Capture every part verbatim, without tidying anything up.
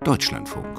Deutschlandfunk.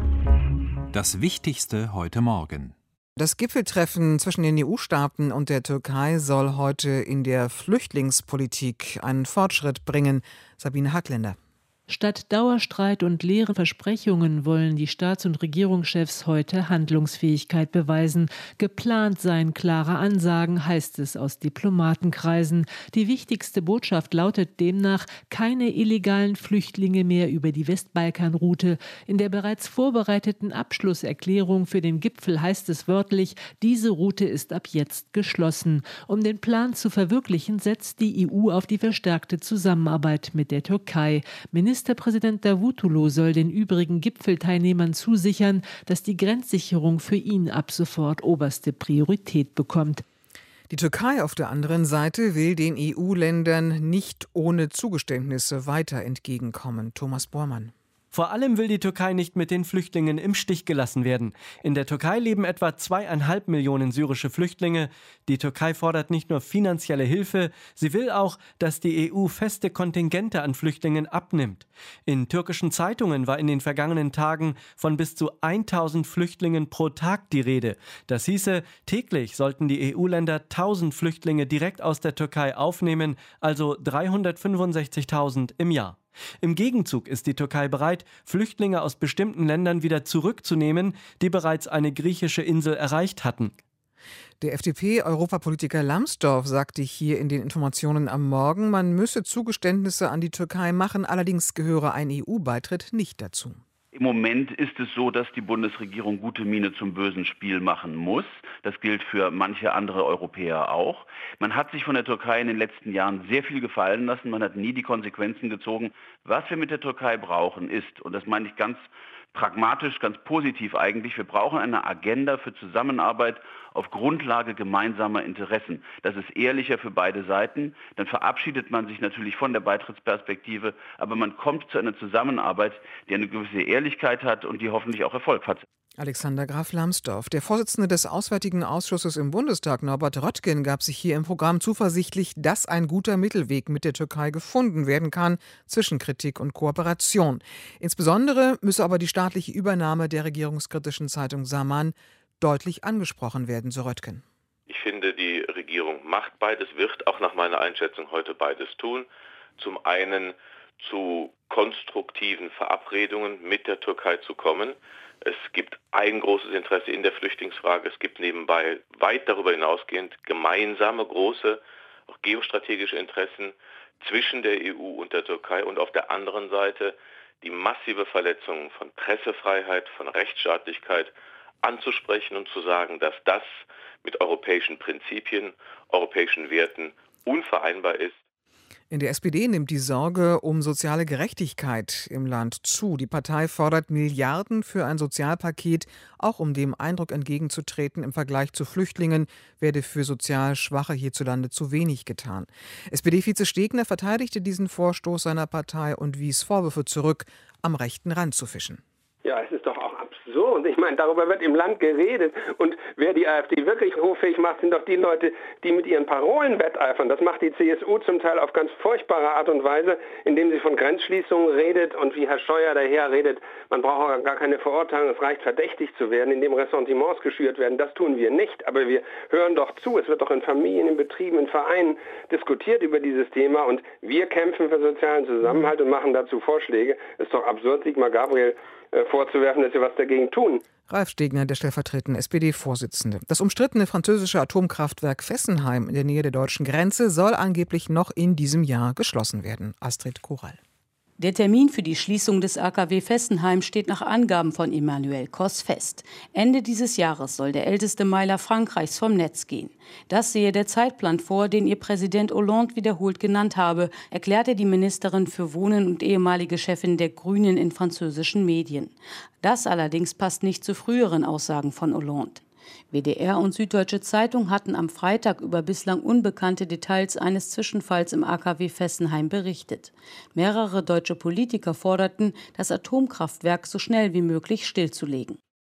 Das Wichtigste heute Morgen. Das Gipfeltreffen zwischen den E U-Staaten und der Türkei soll heute in der Flüchtlingspolitik einen Fortschritt bringen. Sabine Hackländer. Statt Dauerstreit und leeren Versprechungen wollen die Staats- und Regierungschefs heute Handlungsfähigkeit beweisen. Geplant seien klare Ansagen, heißt es aus Diplomatenkreisen. Die wichtigste Botschaft lautet demnach: keine illegalen Flüchtlinge mehr über die Westbalkanroute. In der bereits vorbereiteten Abschlusserklärung für den Gipfel heißt es wörtlich: diese Route ist ab jetzt geschlossen. Um den Plan zu verwirklichen, setzt die E U auf die verstärkte Zusammenarbeit mit der Türkei. Ministerpräsident Davutoglu soll den übrigen Gipfelteilnehmern zusichern, dass die Grenzsicherung für ihn ab sofort oberste Priorität bekommt. Die Türkei auf der anderen Seite will den E U-Ländern nicht ohne Zugeständnisse weiter entgegenkommen. Thomas Bormann. Vor allem will die Türkei nicht mit den Flüchtlingen im Stich gelassen werden. In der Türkei leben etwa zweieinhalb Millionen syrische Flüchtlinge. Die Türkei fordert nicht nur finanzielle Hilfe, sie will auch, dass die E U feste Kontingente an Flüchtlingen abnimmt. In türkischen Zeitungen war in den vergangenen Tagen von bis zu tausend Flüchtlingen pro Tag die Rede. Das hieße, täglich sollten die E U-Länder tausend Flüchtlinge direkt aus der Türkei aufnehmen, also dreihundertfünfundsechzigtausend im Jahr. Im Gegenzug ist die Türkei bereit, Flüchtlinge aus bestimmten Ländern wieder zurückzunehmen, die bereits eine griechische Insel erreicht hatten. Der F D P-Europapolitiker Lambsdorff sagte hier in den Informationen am Morgen, man müsse Zugeständnisse an die Türkei machen, allerdings gehöre ein E U-Beitritt nicht dazu. Im Moment ist es so, dass die Bundesregierung gute Miene zum bösen Spiel machen muss. Das gilt für manche andere Europäer auch. Man hat sich von der Türkei in den letzten Jahren sehr viel gefallen lassen. Man hat nie die Konsequenzen gezogen. Was wir mit der Türkei brauchen ist, und das meine ich ganz pragmatisch, ganz positiv eigentlich, wir brauchen eine Agenda für Zusammenarbeit auf Grundlage gemeinsamer Interessen. Das ist ehrlicher für beide Seiten. Dann verabschiedet man sich natürlich von der Beitrittsperspektive, aber man kommt zu einer Zusammenarbeit, die eine gewisse Ehrlichkeit hat und die hoffentlich auch Erfolg hat. Alexander Graf Lambsdorff. Der Vorsitzende des Auswärtigen Ausschusses im Bundestag, Norbert Röttgen, gab sich hier im Programm zuversichtlich, dass ein guter Mittelweg mit der Türkei gefunden werden kann zwischen Kritik und Kooperation. Insbesondere müsse aber die staatliche Übernahme der regierungskritischen Zeitung Zaman deutlich angesprochen werden, so Röttgen. Ich finde, die Regierung macht beides, wird auch nach meiner Einschätzung heute beides tun. Zum einen zu konstruktiven Verabredungen mit der Türkei zu kommen. Es gibt ein großes Interesse in der Flüchtlingsfrage. Es gibt nebenbei weit darüber hinausgehend gemeinsame, große, auch geostrategische Interessen zwischen der E U und der Türkei und auf der anderen Seite die massive Verletzung von Pressefreiheit, von Rechtsstaatlichkeit anzusprechen und zu sagen, dass das mit europäischen Prinzipien, europäischen Werten unvereinbar ist. In der S P D nimmt die Sorge um soziale Gerechtigkeit im Land zu. Die Partei fordert Milliarden für ein Sozialpaket, auch um dem Eindruck entgegenzutreten, im Vergleich zu Flüchtlingen werde für sozial Schwache hierzulande zu wenig getan. S P D-Vize Stegner verteidigte diesen Vorstoß seiner Partei und wies Vorwürfe zurück, am rechten Rand zu fischen. Ja, es ist doch auch absurd. Ich meine, darüber wird im Land geredet. Und wer die AfD wirklich hoffähig macht, sind doch die Leute, die mit ihren Parolen wetteifern. Das macht die C S U zum Teil auf ganz furchtbare Art und Weise, indem sie von Grenzschließungen redet und wie Herr Scheuer daher redet, man braucht gar keine Verurteilung, es reicht verdächtig zu werden, indem Ressentiments geschürt werden. Das tun wir nicht, aber wir hören doch zu. Es wird doch in Familien, in Betrieben, in Vereinen diskutiert über dieses Thema und wir kämpfen für sozialen Zusammenhalt und machen dazu Vorschläge. Es ist doch absurd, Sigmar Gabriel vorzuwerfen, dass sie was dagegen tun. Ralf Stegner, der stellvertretende S P D-Vorsitzende. Das umstrittene französische Atomkraftwerk Fessenheim in der Nähe der deutschen Grenze soll angeblich noch in diesem Jahr geschlossen werden. Astrid Korall. Der Termin für die Schließung des A K W Fessenheim steht nach Angaben von Emmanuel Cos fest. Ende dieses Jahres soll der älteste Meiler Frankreichs vom Netz gehen. Das sehe der Zeitplan vor, den ihr Präsident Hollande wiederholt genannt habe, erklärte die Ministerin für Wohnen und ehemalige Chefin der Grünen in französischen Medien. Das allerdings passt nicht zu früheren Aussagen von Hollande. W D R und Süddeutsche Zeitung hatten am Freitag über bislang unbekannte Details eines Zwischenfalls im A K W Fessenheim berichtet. Mehrere deutsche Politiker forderten, das Atomkraftwerk so schnell wie möglich stillzulegen.